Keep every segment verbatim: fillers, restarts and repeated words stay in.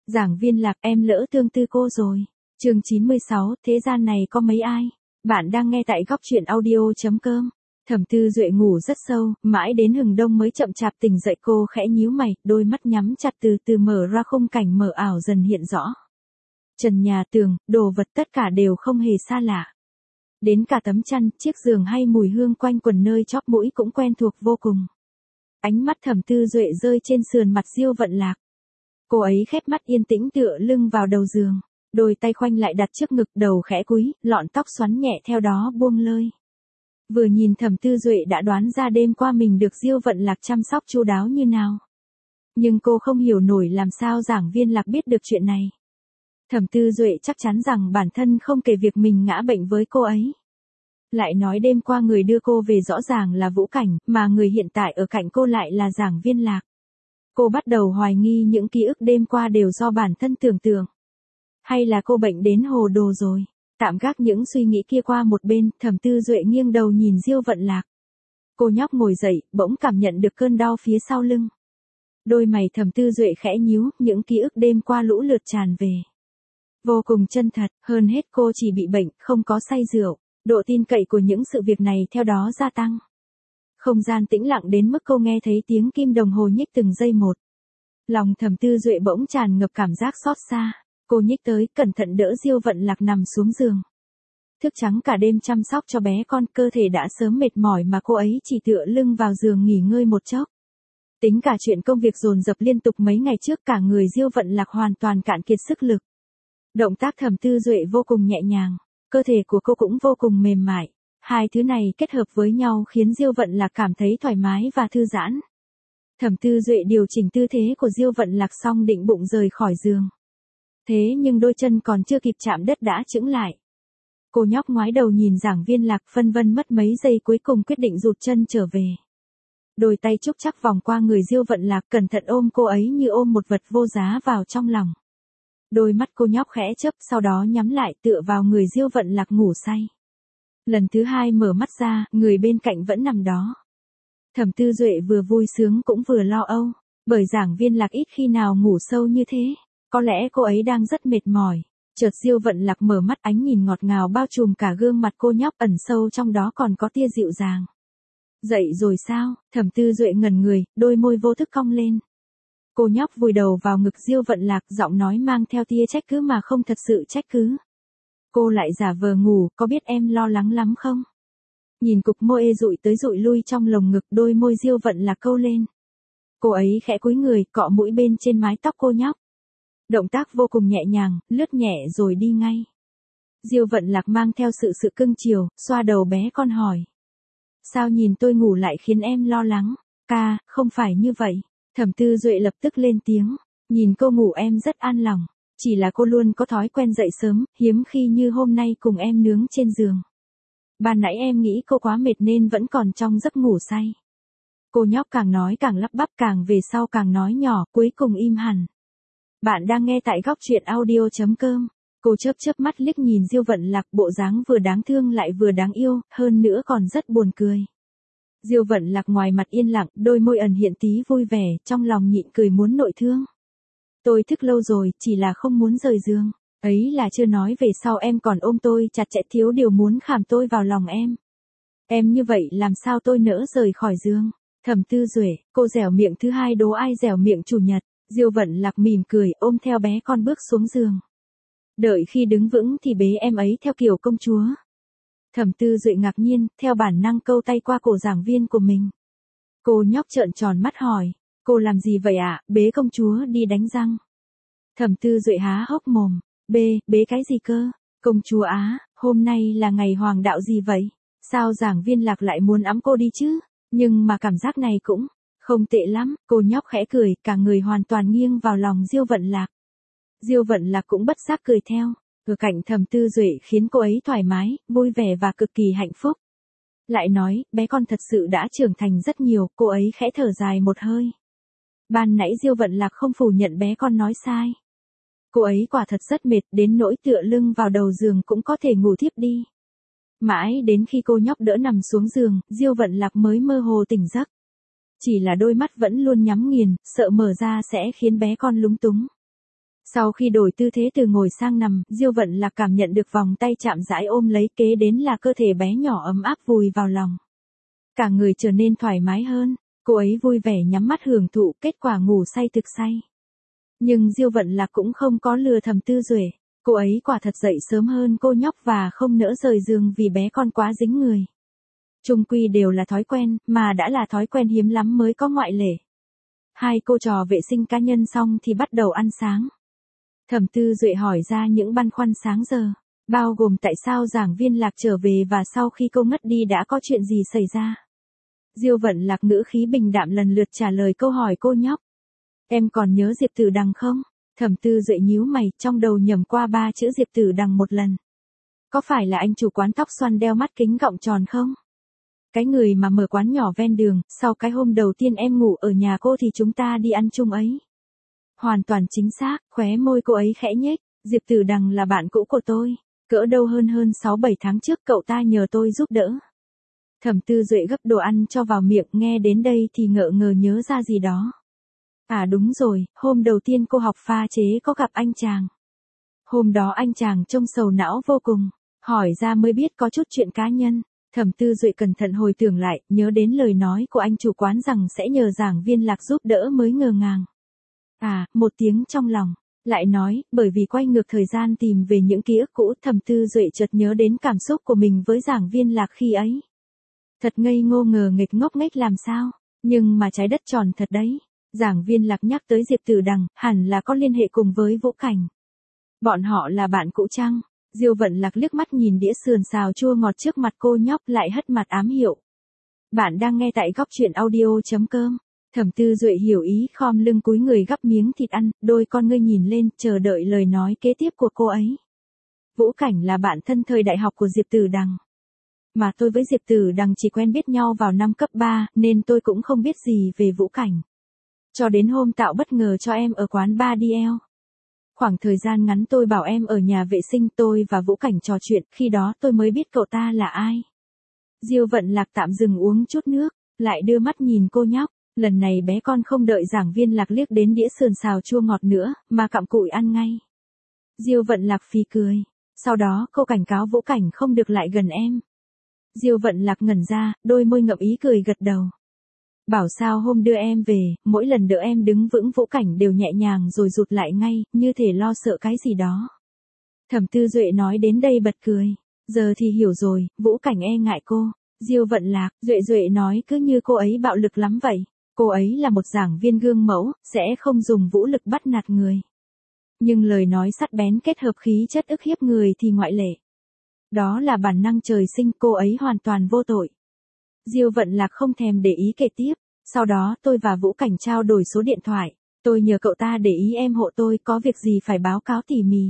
Giảng Viên Lạc, em lỡ tương tư cô rồi. Chương chín mươi sáu, thế gian này có mấy ai? Bạn đang nghe tại góc truyện audio.com. Thẩm Tư Duệ ngủ rất sâu, mãi đến hừng đông mới chậm chạp tỉnh dậy, cô khẽ nhíu mày, đôi mắt nhắm chặt từ từ mở ra, khung cảnh mờ ảo dần hiện rõ. Trần nhà tường, đồ vật tất cả đều không hề xa lạ. Đến cả tấm chăn, chiếc giường hay mùi hương quanh quần nơi chóp mũi cũng quen thuộc vô cùng. Ánh mắt Thẩm Tư Duệ rơi trên sườn mặt Diêu Vận Lạc. Cô ấy khép mắt yên tĩnh tựa lưng vào đầu giường, đôi tay khoanh lại đặt trước ngực, đầu khẽ cúi, lọn tóc xoắn nhẹ theo đó buông lơi. Vừa nhìn Thẩm Tư Duệ đã đoán ra đêm qua mình được Diêu Vận Lạc chăm sóc chu đáo như nào. Nhưng cô không hiểu nổi làm sao Giảng Viên Lạc biết được chuyện này. Thẩm Tư Duệ chắc chắn rằng bản thân không kể việc mình ngã bệnh với cô ấy. Lại nói đêm qua người đưa cô về rõ ràng là Vũ Cảnh, mà người hiện tại ở cạnh cô lại là Giảng Viên Lạc. Cô bắt đầu hoài nghi những ký ức đêm qua đều do bản thân tưởng tượng. Hay là cô bệnh đến hồ đồ rồi? Tạm gác những suy nghĩ kia qua một bên, Thẩm Tư Duệ nghiêng đầu nhìn Diêu Vận Lạc. Cô nhóc ngồi dậy, bỗng cảm nhận được cơn đau phía sau lưng. Đôi mày Thẩm Tư Duệ khẽ nhíu, những ký ức đêm qua lũ lượt tràn về. Vô cùng chân thật, hơn hết cô chỉ bị bệnh, không có say rượu. Độ tin cậy của những sự việc này theo đó gia tăng. Không gian tĩnh lặng đến mức cô nghe thấy tiếng kim đồng hồ nhích từng giây một. Lòng Thẩm Tư Duệ bỗng tràn ngập cảm giác xót xa. Cô nhích tới, cẩn thận đỡ Diêu Vận Lạc nằm xuống giường. Thức trắng cả đêm chăm sóc cho bé con, cơ thể đã sớm mệt mỏi mà cô ấy chỉ tựa lưng vào giường nghỉ ngơi một chốc. Tính cả chuyện công việc dồn dập liên tục mấy ngày trước, cả người Diêu Vận Lạc hoàn toàn cạn kiệt sức lực. Động tác Thẩm Tư Duệ vô cùng nhẹ nhàng, cơ thể của cô cũng vô cùng mềm mại. Hai thứ này kết hợp với nhau khiến Diêu Vận Lạc cảm thấy thoải mái và thư giãn. Thẩm Tư Duệ điều chỉnh tư thế của Diêu Vận Lạc xong định bụng rời khỏi giường. Thế nhưng đôi chân còn chưa kịp chạm đất đã chững lại. Cô nhóc ngoái đầu nhìn Giảng Viên Lạc, phân vân mất mấy giây cuối cùng quyết định rụt chân trở về. Đôi tay trúc chắc vòng qua người Diêu Vận Lạc, cẩn thận ôm cô ấy như ôm một vật vô giá vào trong lòng. Đôi mắt cô nhóc khẽ chớp, sau đó nhắm lại tựa vào người Diêu Vận Lạc ngủ say. Lần thứ hai mở mắt ra, người bên cạnh vẫn nằm đó. Thẩm Tư Duệ vừa vui sướng cũng vừa lo âu, bởi Giảng Viên Lạc ít khi nào ngủ sâu như thế. Có lẽ cô ấy đang rất mệt mỏi. Chợt Diêu Vận Lạc mở mắt, ánh nhìn ngọt ngào bao trùm cả gương mặt cô nhóc, ẩn sâu trong đó còn có tia dịu dàng. Dậy rồi sao? Thẩm Tư Duệ ngẩn người, đôi môi vô thức cong lên. Cô nhóc vùi đầu vào ngực Diêu Vận Lạc, giọng nói mang theo tia trách cứ mà không thật sự trách cứ. Cô lại giả vờ ngủ, có biết em lo lắng lắm không? Nhìn cục môi ê dụi tới dụi lui trong lồng ngực, đôi môi Diêu Vận Lạc câu lên. Cô ấy khẽ cúi người, cọ mũi bên trên mái tóc cô nhóc. Động tác vô cùng nhẹ nhàng, lướt nhẹ rồi đi ngay. Diêu Vận Lạc mang theo sự sự cưng chiều, xoa đầu bé con hỏi. Sao nhìn tôi ngủ lại khiến em lo lắng? Ca, không phải như vậy. Thẩm Tư Duệ lập tức lên tiếng. Nhìn cô ngủ em rất an lòng. Chỉ là cô luôn có thói quen dậy sớm, hiếm khi như hôm nay cùng em nướng trên giường. Ban nãy em nghĩ cô quá mệt nên vẫn còn trong giấc ngủ say. Cô nhóc càng nói càng lắp bắp, càng về sau càng nói nhỏ, cuối cùng im hẳn. Bạn đang nghe tại góc truyện audio.com. Cô chớp chớp mắt liếc nhìn Diêu Vận Lạc, bộ dáng vừa đáng thương lại vừa đáng yêu, hơn nữa còn rất buồn cười. Diêu Vận Lạc ngoài mặt yên lặng, đôi môi ẩn hiện tí vui vẻ, trong lòng nhịn cười muốn nội thương. Tôi thức lâu rồi, chỉ là không muốn rời giường. Ấy là chưa nói về sau em còn ôm tôi chặt chẽ, thiếu điều muốn khảm tôi vào lòng em. Em như vậy làm sao tôi nỡ rời khỏi giường? Thẩm Tư Duệ, cô dẻo miệng thứ hai đố ai dẻo miệng chủ nhật. Diêu Vận Lạc mỉm cười, ôm theo bé con bước xuống giường. Đợi khi đứng vững thì bế em ấy theo kiểu công chúa. Thẩm Tư Duệ ngạc nhiên, theo bản năng câu tay qua cổ giảng viên của mình. Cô nhóc trợn tròn mắt hỏi, cô làm gì vậy ạ? À? Bế công chúa đi đánh răng. Thẩm Tư Duệ há hốc mồm, bê, bế cái gì cơ? Công chúa á, hôm nay là ngày hoàng đạo gì vậy? Sao Giảng Viên Lạc lại muốn ẵm cô đi chứ? Nhưng mà cảm giác này cũng không tệ lắm. Cô nhóc khẽ cười, cả người hoàn toàn nghiêng vào lòng Diêu Vận Lạc. Diêu Vận Lạc cũng bất giác cười theo. Ở cạnh Thẩm Tư Duệ khiến cô ấy thoải mái, vui vẻ và cực kỳ hạnh phúc. Lại nói, bé con thật sự đã trưởng thành rất nhiều, cô ấy khẽ thở dài một hơi. Ban nãy Diêu Vận Lạc không phủ nhận bé con nói sai. Cô ấy quả thật rất mệt, đến nỗi tựa lưng vào đầu giường cũng có thể ngủ thiếp đi. Mãi đến khi cô nhóc đỡ nằm xuống giường, Diêu Vận Lạc mới mơ hồ tỉnh giấc. Chỉ là đôi mắt vẫn luôn nhắm nghiền, sợ mở ra sẽ khiến bé con lúng túng. Sau khi đổi tư thế từ ngồi sang nằm, Diêu Vận Lạc cảm nhận được vòng tay chạm rãi ôm lấy, kế đến là cơ thể bé nhỏ ấm áp vùi vào lòng. Cả người trở nên thoải mái hơn, cô ấy vui vẻ nhắm mắt hưởng thụ, kết quả ngủ say thực say. Nhưng Diêu Vận Lạc cũng không có lừa Thẩm Tư Duệ, cô ấy quả thật dậy sớm hơn cô nhóc và không nỡ rời giường vì bé con quá dính người. Chung quy đều là thói quen, mà đã là thói quen hiếm lắm mới có ngoại lệ. Hai cô trò vệ sinh cá nhân xong thì bắt đầu ăn sáng. Thẩm Tư Duệ hỏi ra những băn khoăn sáng giờ, bao gồm tại sao giảng viên Lạc trở về và sau khi cô ngất đi đã có chuyện gì xảy ra. Diêu Vận Lạc ngữ khí bình đạm lần lượt trả lời câu hỏi cô nhóc. Em còn nhớ Diệp Tử Đằng không? Thẩm Tư Duệ nhíu mày, trong đầu nhầm qua ba chữ Diệp Tử Đằng một lần. Có phải là anh chủ quán tóc xoăn đeo mắt kính gọng tròn không? Cái người mà mở quán nhỏ ven đường, sau cái hôm đầu tiên em ngủ ở nhà cô thì chúng ta đi ăn chung ấy. Hoàn toàn chính xác, khóe môi cô ấy khẽ nhếch, Diệp Tử Đằng là bạn cũ của tôi, cỡ đâu hơn hơn sáu bảy tháng trước cậu ta nhờ tôi giúp đỡ. Thẩm Tư Duệ gấp đồ ăn cho vào miệng, nghe đến đây thì ngỡ ngờ nhớ ra gì đó. À đúng rồi, hôm đầu tiên cô học pha chế có gặp anh chàng. Hôm đó anh chàng trông sầu não vô cùng, hỏi ra mới biết có chút chuyện cá nhân. Thẩm Tư Duệ cẩn thận hồi tưởng lại, nhớ đến lời nói của anh chủ quán rằng sẽ nhờ giảng viên Lạc giúp đỡ mới ngờ ngàng. À, một tiếng trong lòng, lại nói, bởi vì quay ngược thời gian tìm về những ký ức cũ, Thẩm Tư Duệ chợt nhớ đến cảm xúc của mình với giảng viên Lạc khi ấy. Thật ngây ngô ngờ nghịch ngốc nghếch làm sao, nhưng mà trái đất tròn thật đấy. Giảng viên Lạc nhắc tới Diệp Tử Đằng, hẳn là có liên hệ cùng với Vũ Cảnh. Bọn họ là bạn cũ chăng? Diêu Vận Lạc liếc mắt nhìn đĩa sườn xào chua ngọt trước mặt cô nhóc lại hất mặt ám hiệu. Bạn đang nghe tại góc truyện audio chấm com. Thẩm Tư Duệ hiểu ý, khom lưng cúi người gắp miếng thịt ăn, đôi con ngươi nhìn lên, chờ đợi lời nói kế tiếp của cô ấy. Vũ Cảnh là bạn thân thời đại học của Diệp Tử Đằng. Mà tôi với Diệp Tử Đằng chỉ quen biết nhau vào năm cấp ba, nên tôi cũng không biết gì về Vũ Cảnh. Cho đến hôm tạo bất ngờ cho em ở quán bar đi eo. Khoảng thời gian ngắn tôi bảo em ở nhà vệ sinh, tôi và Vũ Cảnh trò chuyện, khi đó tôi mới biết cậu ta là ai. Diêu Vận Lạc tạm dừng uống chút nước, lại đưa mắt nhìn cô nhóc, lần này bé con không đợi giảng viên Lạc liếc đến đĩa sườn xào chua ngọt nữa, mà cặm cụi ăn ngay. Diêu Vận Lạc phì cười, sau đó cô cảnh cáo Vũ Cảnh không được lại gần em. Diêu Vận Lạc ngẩn ra, đôi môi ngậm ý cười gật đầu. Bảo sao hôm đưa em về, mỗi lần đỡ em đứng vững Vũ Cảnh đều nhẹ nhàng rồi rụt lại ngay, như thể lo sợ cái gì đó. Thẩm Tư Duệ nói đến đây bật cười. Giờ thì hiểu rồi, Vũ Cảnh e ngại cô. Diêu Vận Lạc, Duệ Duệ nói cứ như cô ấy bạo lực lắm vậy. Cô ấy là một giảng viên gương mẫu, sẽ không dùng vũ lực bắt nạt người. Nhưng lời nói sắc bén kết hợp khí chất ức hiếp người thì ngoại lệ. Đó là bản năng trời sinh, cô ấy hoàn toàn vô tội. Diêu Vận Lạc không thèm để ý kể tiếp, sau đó tôi và Vũ Cảnh trao đổi số điện thoại, tôi nhờ cậu ta để ý em hộ tôi, có việc gì phải báo cáo tỉ mỉ.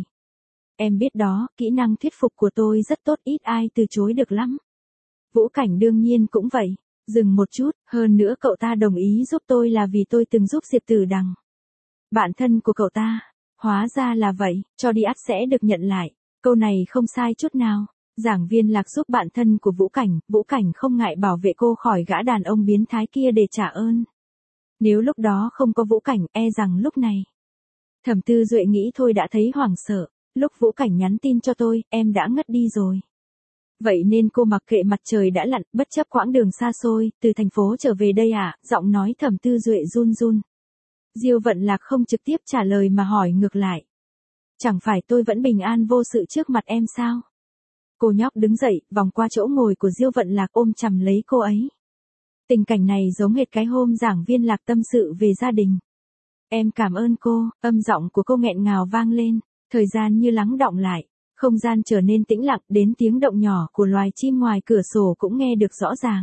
Em biết đó, kỹ năng thuyết phục của tôi rất tốt, ít ai từ chối được lắm. Vũ Cảnh đương nhiên cũng vậy, dừng một chút, hơn nữa cậu ta đồng ý giúp tôi là vì tôi từng giúp Diệp Tử Đằng. Bạn thân của cậu ta, hóa ra là vậy, cho đi ắt sẽ được nhận lại, câu này không sai chút nào. Giảng viên Lạc giúp bạn thân của Vũ Cảnh, Vũ Cảnh không ngại bảo vệ cô khỏi gã đàn ông biến thái kia để trả ơn. Nếu lúc đó không có Vũ Cảnh, e rằng lúc này. Thẩm Tư Duệ nghĩ thôi đã thấy hoảng sợ, lúc Vũ Cảnh nhắn tin cho tôi, em đã ngất đi rồi. Vậy nên cô mặc kệ mặt trời đã lặn, bất chấp quãng đường xa xôi, từ thành phố trở về đây à, giọng nói Thẩm Tư Duệ run run. Diêu Vận Lạc không trực tiếp trả lời mà hỏi ngược lại. Chẳng phải tôi vẫn bình an vô sự trước mặt em sao? Cô nhóc đứng dậy, vòng qua chỗ ngồi của Diêu Vận Lạc ôm chầm lấy cô ấy. Tình cảnh này giống hệt cái hôm giảng viên Lạc tâm sự về gia đình. Em cảm ơn cô, âm giọng của cô nghẹn ngào vang lên, thời gian như lắng đọng lại, không gian trở nên tĩnh lặng, đến tiếng động nhỏ của loài chim ngoài cửa sổ cũng nghe được rõ ràng.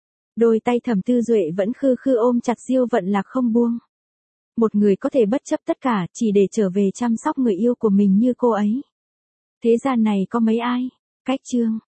Đôi tay Thẩm Tư Duệ vẫn khư khư ôm chặt Diêu Vận Lạc không buông. Một người có thể bất chấp tất cả, chỉ để trở về chăm sóc người yêu của mình như cô ấy. Thế gian này có mấy ai? Cách chương